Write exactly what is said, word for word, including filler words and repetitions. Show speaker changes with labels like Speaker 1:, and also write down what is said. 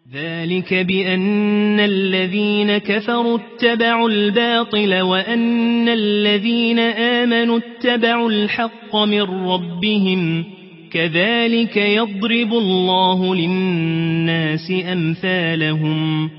Speaker 1: ذلك بأن الذين كفروا اتبعوا الباطل وأن الذين آمنوا اتبعوا الحق من ربهم كذلك يضرب الله للناس أمثالهم